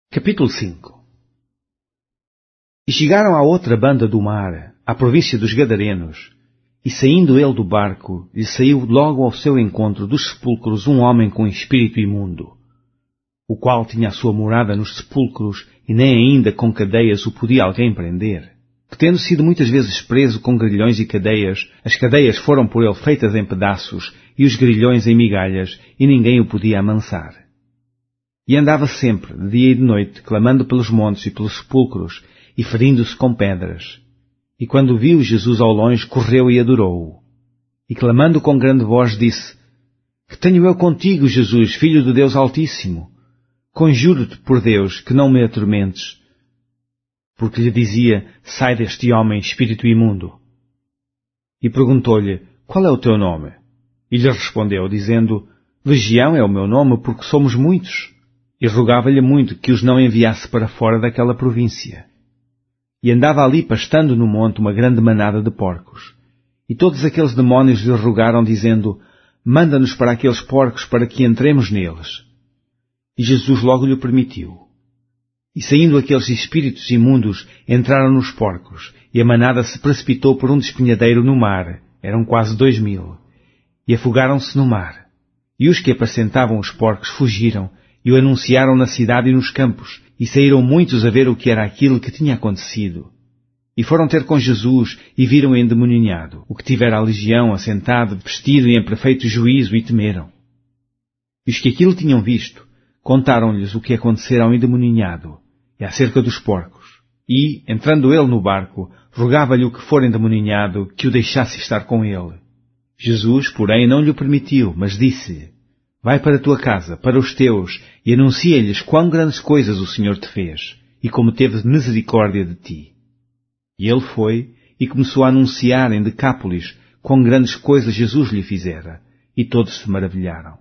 Capítulo 5. E chegaram à outra banda do mar, à província dos Gadarenos, e saindo ele do barco, lhe saiu logo ao seu encontro dos sepulcros um homem com espírito imundo, o qual tinha a sua morada nos sepulcros, e nem ainda com cadeias o podia alguém prender. Que tendo sido muitas vezes preso com grilhões e cadeias, as cadeias foram por ele feitas em pedaços, e os grilhões em migalhas, e ninguém o podia amansar. E andava sempre, de dia e de noite, clamando pelos montes e pelos sepulcros, e ferindo-se com pedras. E quando viu Jesus ao longe, correu e adorou-o. E clamando com grande voz, disse: Que tenho eu contigo, Jesus, Filho do Deus Altíssimo? Conjuro-te por Deus que não me atormentes. Porque lhe dizia: Sai deste homem, espírito imundo. E perguntou-lhe: Qual é o teu nome? E lhe respondeu, dizendo: Legião é o meu nome, porque somos muitos. E rogava-lhe muito que os não enviasse para fora daquela província. E andava ali pastando no monte uma grande manada de porcos. E todos aqueles demónios lhe rogaram, dizendo: Manda-nos para aqueles porcos para que entremos neles. E Jesus logo lhe permitiu. E saindo aqueles espíritos imundos, entraram nos porcos, e a manada se precipitou por um despenhadeiro no mar, eram quase 2000, e afogaram-se no mar. E os que apacentavam os porcos fugiram, e o anunciaram na cidade e nos campos, e saíram muitos a ver o que era aquilo que tinha acontecido. E foram ter com Jesus, e viram o endemoniado, o que tivera a legião, assentado, vestido e em perfeito juízo, e temeram. E os que aquilo tinham visto, contaram-lhes o que acontecera ao endemoniado, e acerca dos porcos. E, entrando ele no barco, rogava-lhe o que for endemoniado, que o deixasse estar com ele. Jesus, porém, não lhe o permitiu, mas disse-lhe: Vai para a tua casa, para os teus, e anuncia-lhes quão grandes coisas o Senhor te fez, e como teve misericórdia de ti. E ele foi, e começou a anunciar em Decápolis quão grandes coisas Jesus lhe fizera, e todos se maravilharam.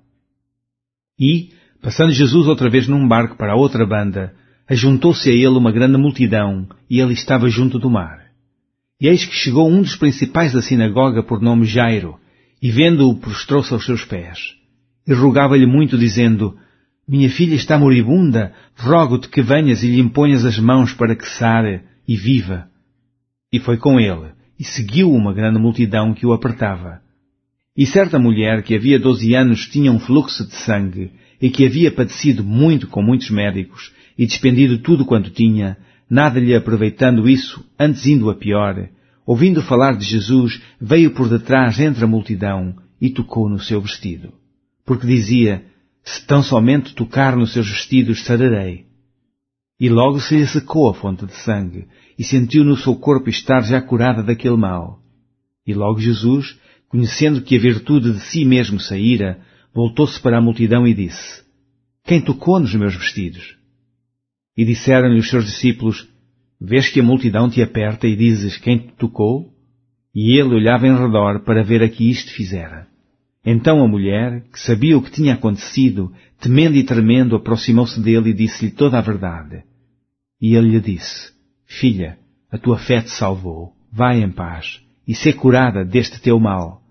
E, passando Jesus outra vez num barco para a outra banda, ajuntou-se a ele uma grande multidão, e ele estava junto do mar. E eis que chegou um dos principais da sinagoga por nome Jairo, e vendo-o prostrou-se aos seus pés. E rogava-lhe muito, dizendo: Minha filha está moribunda, rogo-te que venhas e lhe imponhas as mãos para que sare e viva. E foi com ele, e seguiu uma grande multidão que o apertava. E certa mulher que havia 12 anos tinha um fluxo de sangue, e que havia padecido muito com muitos médicos, e despendido tudo quanto tinha, nada lhe aproveitando isso, antes indo a pior, ouvindo falar de Jesus, veio por detrás entre a multidão, e tocou no seu vestido. Porque dizia: Se tão somente tocar nos seus vestidos, sararei. E logo se lhe secou a fonte de sangue, e sentiu no seu corpo estar já curada daquele mal. E logo Jesus, conhecendo que a virtude de si mesmo saíra, voltou-se para a multidão e disse: Quem tocou nos meus vestidos? E disseram-lhe os seus discípulos: Vês que a multidão te aperta e dizes: Quem te tocou? E ele olhava em redor para ver a que isto fizera. Então a mulher, que sabia o que tinha acontecido, temendo e tremendo, aproximou-se dele e disse-lhe toda a verdade. E ele lhe disse: Filha, a tua fé te salvou. Vai em paz, e sê curada deste teu mal.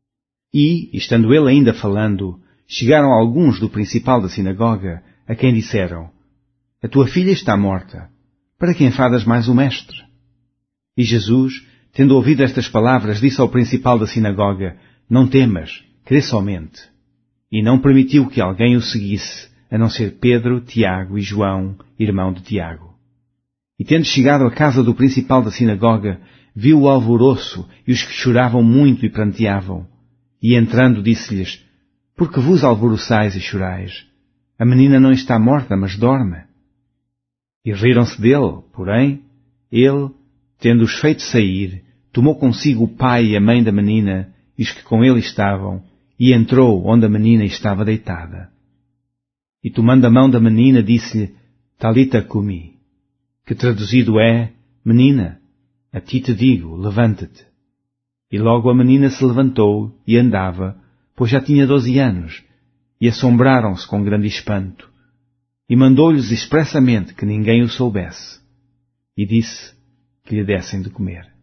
E, estando ele ainda falando, chegaram alguns do principal da sinagoga, a quem disseram: A tua filha está morta. Para que enfadas mais o mestre? E Jesus, tendo ouvido estas palavras, disse ao principal da sinagoga: Não temas, crê somente. E não permitiu que alguém o seguisse, a não ser Pedro, Tiago e João, irmão de Tiago. E tendo chegado à casa do principal da sinagoga, viu o alvoroço e os que choravam muito e pranteavam. E entrando disse-lhes: Por que vos alvoroçais e chorais? A menina não está morta, mas dorme. E riram-se dele, porém, ele, tendo-os feito sair, tomou consigo o pai e a mãe da menina e os que com ele estavam, e entrou onde a menina estava deitada. E tomando a mão da menina, disse-lhe: Talita cumi, que traduzido é: Menina, a ti te digo, levanta-te. E logo a menina se levantou e andava, pois já tinha 12 anos, e assombraram-se com grande espanto. E mandou-lhes expressamente que ninguém o soubesse, e disse que lhe dessem de comer.